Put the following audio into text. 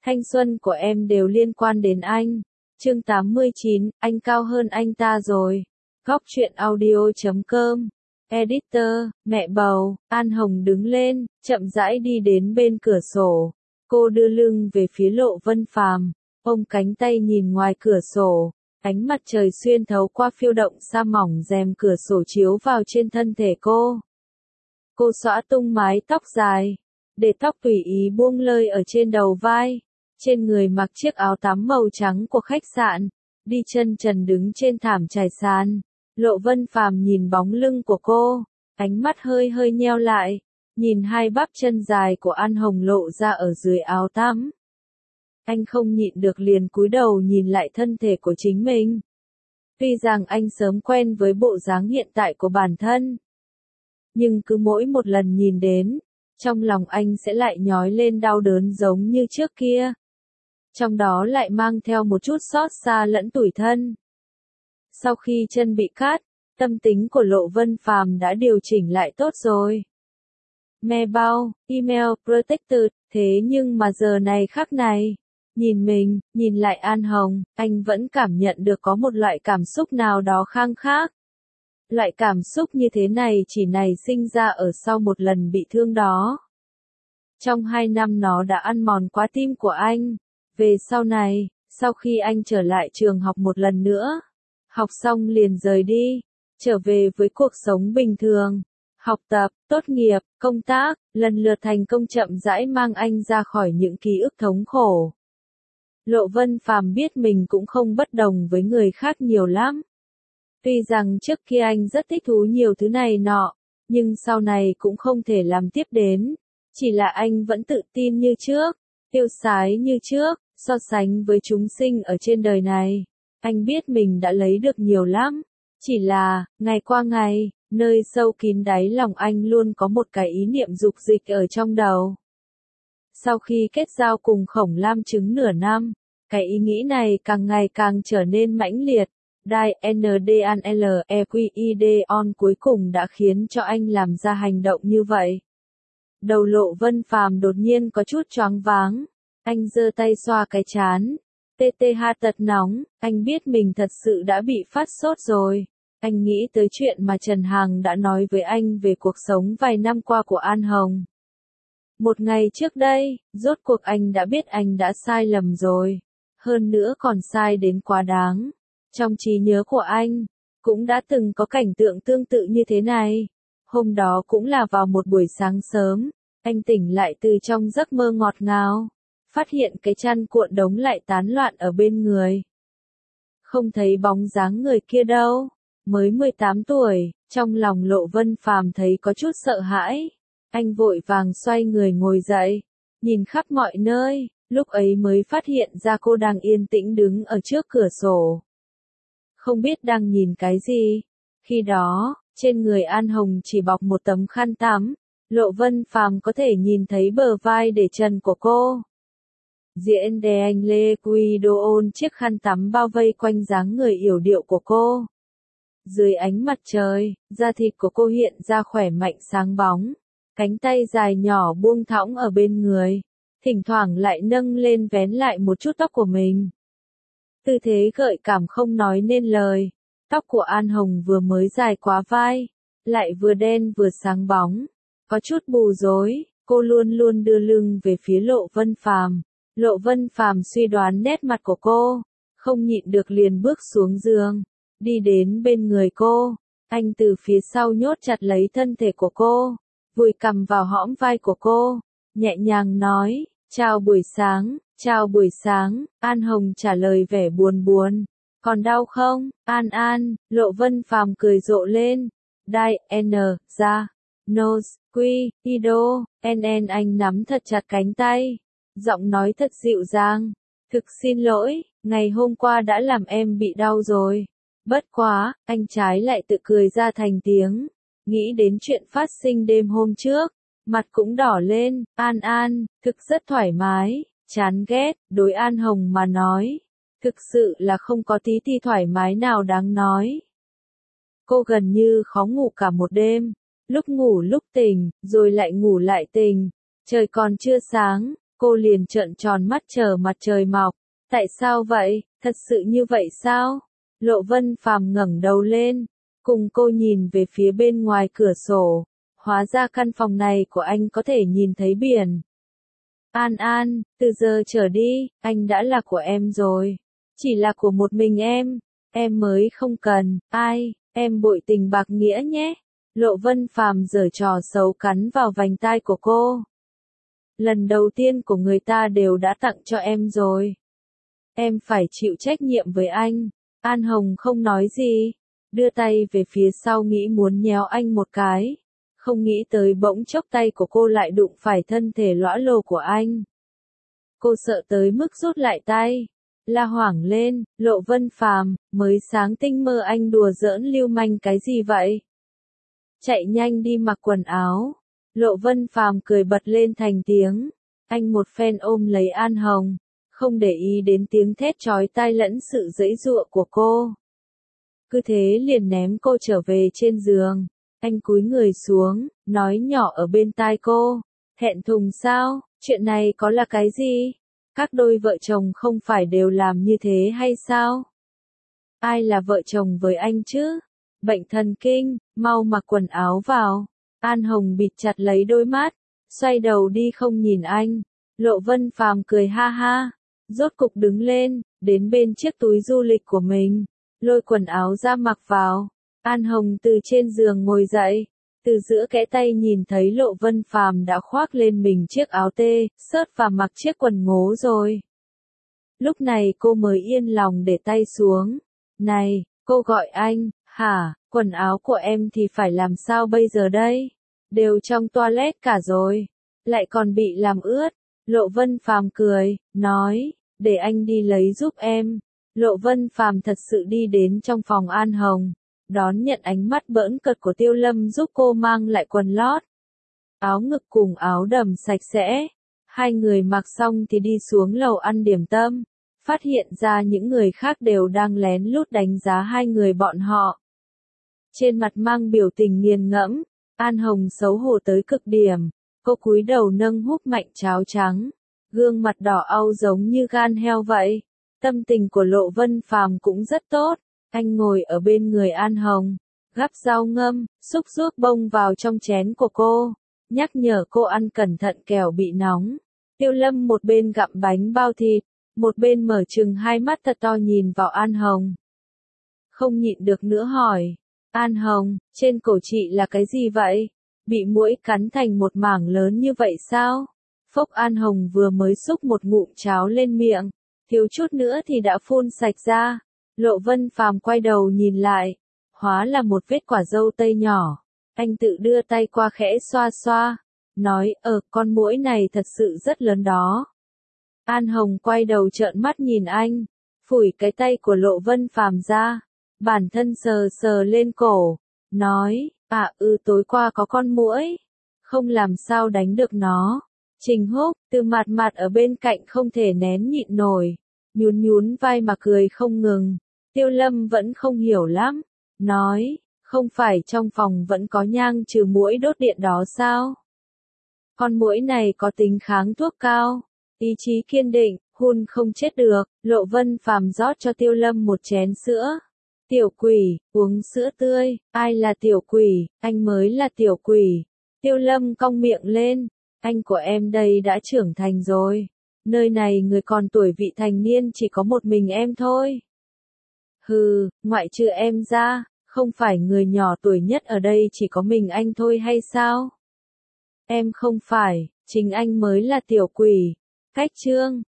Thanh xuân của em đều liên quan đến anh. Chương 89, anh cao hơn anh ta rồi. Góc truyện audio.com. Editor, mẹ bầu, An Hồng đứng lên, chậm rãi đi đến bên cửa sổ. Cô đưa lưng về phía Lộ Vân Phàm, ôm cánh tay nhìn ngoài cửa sổ. Ánh mặt trời xuyên thấu qua phiêu động sa mỏng rèm cửa sổ chiếu vào trên thân thể cô. Cô xõa tung mái tóc dài, để tóc tùy ý buông lơi ở trên đầu vai. Trên người mặc chiếc áo tắm màu trắng của khách sạn, đi chân trần đứng trên thảm trải sàn. Lộ Vân Phàm nhìn bóng lưng của cô, ánh mắt hơi hơi nheo lại, nhìn hai bắp chân dài của An Hồng lộ ra ở dưới áo tắm. Anh không nhịn được liền cúi đầu nhìn lại thân thể của chính mình. Tuy rằng anh sớm quen với bộ dáng hiện tại của bản thân, nhưng cứ mỗi một lần nhìn đến, trong lòng anh sẽ lại nhói lên đau đớn giống như trước kia. Trong đó lại mang theo một chút xót xa lẫn tủi thân. Sau khi chân bị cắt, tâm tính của Lộ Vân Phàm đã điều chỉnh lại tốt rồi. Mailbox, email, protected, thế nhưng mà giờ này khắc này, nhìn mình, nhìn lại An Hồng, anh vẫn cảm nhận được có một loại cảm xúc nào đó khang khác. Loại cảm xúc như thế này chỉ nảy sinh ra ở sau một lần bị thương đó. Trong 2 năm nó đã ăn mòn quá tim của anh. Về sau này, sau khi anh trở lại trường học một lần nữa, học xong liền rời đi, trở về với cuộc sống bình thường, học tập, tốt nghiệp, công tác, lần lượt thành công chậm rãi mang anh ra khỏi những ký ức thống khổ. Lộ Vân Phàm biết mình cũng không bất đồng với người khác nhiều lắm. Tuy rằng trước kia anh rất thích thú nhiều thứ này nọ, nhưng sau này cũng không thể làm tiếp đến, chỉ là anh vẫn tự tin như trước, tiêu sái như trước. So sánh với chúng sinh ở trên đời này, anh biết mình đã lấy được nhiều lắm. Chỉ là, ngày qua ngày, nơi sâu kín đáy lòng anh luôn có một cái ý niệm dục dịch ở trong đầu. Sau khi kết giao cùng Khổng Lam Trứng nửa năm, cái ý nghĩ này càng ngày càng trở nên mãnh liệt. DNDANLEQID on cuối cùng đã khiến cho anh làm ra hành động như vậy. Đầu Lộ Vân Phàm đột nhiên có chút choáng váng. Anh giơ tay xoa cái trán. TTH tật nóng, anh biết mình thật sự đã bị phát sốt rồi. Anh nghĩ tới chuyện mà Trần Hằng đã nói với anh về cuộc sống vài năm qua của An Hồng. Một ngày trước đây, rốt cuộc anh đã biết anh đã sai lầm rồi. Hơn nữa còn sai đến quá đáng. Trong trí nhớ của anh, cũng đã từng có cảnh tượng tương tự như thế này. Hôm đó cũng là vào một buổi sáng sớm, anh tỉnh lại từ trong giấc mơ ngọt ngào. Phát hiện cái chăn cuộn đống lại tán loạn ở bên người. Không thấy bóng dáng người kia đâu. Mới 18 tuổi, trong lòng Lộ Vân Phàm thấy có chút sợ hãi. Anh vội vàng xoay người ngồi dậy, nhìn khắp mọi nơi, lúc ấy mới phát hiện ra cô đang yên tĩnh đứng ở trước cửa sổ. Không biết đang nhìn cái gì. Khi đó, trên người An Hồng chỉ bọc một tấm khăn tắm, Lộ Vân Phàm có thể nhìn thấy bờ vai để trần của cô. Diễn đề anh Lê Quy Đô ôn chiếc khăn tắm bao vây quanh dáng người yểu điệu của cô. Dưới ánh mặt trời, da thịt của cô hiện ra khỏe mạnh sáng bóng. Cánh tay dài nhỏ buông thõng ở bên người. Thỉnh thoảng lại nâng lên vén lại một chút tóc của mình. Tư thế gợi cảm không nói nên lời. Tóc của An Hồng vừa mới dài quá vai, lại vừa đen vừa sáng bóng. Có chút bù rối, cô luôn luôn đưa lưng về phía Lộ Vân Phàm. Lộ Vân Phàm suy đoán nét mặt của cô, không nhịn được liền bước xuống giường, đi đến bên người cô. Anh từ phía sau nhốt chặt lấy thân thể của cô, vùi cằm vào hõm vai của cô, nhẹ nhàng nói, chào buổi sáng, chào buổi sáng. An Hồng trả lời vẻ buồn buồn, còn đau không, An An. Lộ Vân Phàm cười rộ lên, Đai, N, ra, Nose, Quy, Ido, NN. Anh nắm thật chặt cánh tay. Giọng nói thật dịu dàng. Thực xin lỗi, ngày hôm qua đã làm em bị đau rồi. Bất quá, anh trái lại tự cười ra thành tiếng. Nghĩ đến chuyện phát sinh đêm hôm trước, mặt cũng đỏ lên. An An, thực rất thoải mái, chán ghét. Đối An Hồng mà nói, thực sự là không có tí ti thoải mái nào đáng nói. Cô gần như khó ngủ cả một đêm. Lúc ngủ lúc tỉnh, rồi lại ngủ lại tỉnh. Trời còn chưa sáng, Cô liền trợn tròn mắt chờ mặt trời mọc. Tại sao vậy? Thật sự như vậy sao? Lộ Vân Phàm ngẩng đầu lên, cùng cô nhìn về phía bên ngoài cửa sổ. Hóa ra căn phòng này của anh có thể nhìn thấy biển. An An, từ giờ trở đi, anh đã là của em rồi. Chỉ là của một mình em mới không cần, ai, em bội tình bạc nghĩa nhé. Lộ Vân Phàm giở trò xấu cắn vào vành tai của cô. Lần đầu tiên của người ta đều đã tặng cho em rồi. Em phải chịu trách nhiệm với anh. An Hồng không nói gì, đưa tay về phía sau nghĩ muốn nhéo anh một cái. Không nghĩ tới bỗng chốc tay của cô lại đụng phải thân thể lõa lồ của anh. Cô sợ tới mức rút lại tay. La hoảng lên, Lộ Vân Phàm, mới sáng tinh mơ anh đùa giỡn lưu manh cái gì vậy? Chạy nhanh đi mặc quần áo. Lộ Vân Phàm cười bật lên thành tiếng. Anh một phen ôm lấy An Hồng, không để ý đến tiếng thét chói tai lẫn sự giãy giụa của cô. Cứ thế liền ném cô trở về trên giường. Anh cúi người xuống, nói nhỏ ở bên tai cô. Thẹn thùng sao? Chuyện này có là cái gì? Các đôi vợ chồng không phải đều làm như thế hay sao? Ai là vợ chồng với anh chứ? Bệnh thần kinh, mau mặc quần áo vào. An Hồng bịt chặt lấy đôi mắt, xoay đầu đi không nhìn anh. Lộ Vân Phàm cười ha ha, rốt cục đứng lên, đến bên chiếc túi du lịch của mình, lôi quần áo ra mặc vào. An Hồng từ trên giường ngồi dậy, từ giữa kẽ tay nhìn thấy Lộ Vân Phàm đã khoác lên mình chiếc áo tê, sớt và mặc chiếc quần ngố rồi. Lúc này cô mới yên lòng để tay xuống. Này, cô gọi anh, hả, quần áo của em thì phải làm sao bây giờ đây? Đều trong toilet cả rồi, lại còn bị làm ướt. Lộ Vân Phàm cười, nói, để anh đi lấy giúp em. Lộ Vân Phàm thật sự đi đến trong phòng An Hồng, đón nhận ánh mắt bỡn cợt của Tiêu Lâm giúp cô mang lại quần lót, áo ngực cùng áo đầm sạch sẽ. Hai người mặc xong thì đi xuống lầu ăn điểm tâm, phát hiện ra những người khác đều đang lén lút đánh giá hai người bọn họ. Trên mặt mang biểu tình nghiền ngẫm, An Hồng xấu hổ tới cực điểm, cô cúi đầu nâng húp mạnh cháo trắng, gương mặt đỏ au giống như gan heo vậy. Tâm tình của Lộ Vân Phàm cũng rất tốt, anh ngồi ở bên người An Hồng, gắp rau ngâm, xúc ruốc bông vào trong chén của cô, nhắc nhở cô ăn cẩn thận kẻo bị nóng. Tiêu Lâm một bên gặm bánh bao thịt, một bên mở trừng hai mắt thật to nhìn vào An Hồng. Không nhịn được nữa hỏi, An Hồng, trên cổ chị là cái gì vậy? Bị muỗi cắn thành một mảng lớn như vậy sao? Phốc. An Hồng vừa mới xúc một ngụm cháo lên miệng, thiếu chút nữa thì đã phun sạch ra. Lộ Vân Phàm quay đầu nhìn lại, hóa là một vết quả dâu tây nhỏ. Anh tự đưa tay qua khẽ xoa xoa, nói, con muỗi này thật sự rất lớn đó. An Hồng quay đầu trợn mắt nhìn anh, phủi cái tay của Lộ Vân Phàm ra, bản thân sờ sờ lên cổ, nói, tối qua có con muỗi, không làm sao đánh được nó. Trình Húc, Từ Mạt Mạt ở bên cạnh không thể nén nhịn nổi, nhún nhún vai mà cười không ngừng. Tiêu Lâm vẫn không hiểu lắm, nói, không phải trong phòng vẫn có nhang trừ muỗi đốt điện đó sao? Con muỗi này có tính kháng thuốc cao, ý chí kiên định, hun không chết được. Lộ Vân Phàm rót cho Tiêu Lâm một chén sữa. Tiểu quỷ, uống sữa tươi, ai là tiểu quỷ, anh mới là tiểu quỷ. Tiêu Lâm cong miệng lên, anh của em đây đã trưởng thành rồi. Nơi này người còn tuổi vị thành niên chỉ có một mình em thôi. Hừ, ngoại trừ em ra, không phải người nhỏ tuổi nhất ở đây chỉ có mình anh thôi hay sao? Em không phải, chính anh mới là tiểu quỷ. Cách chương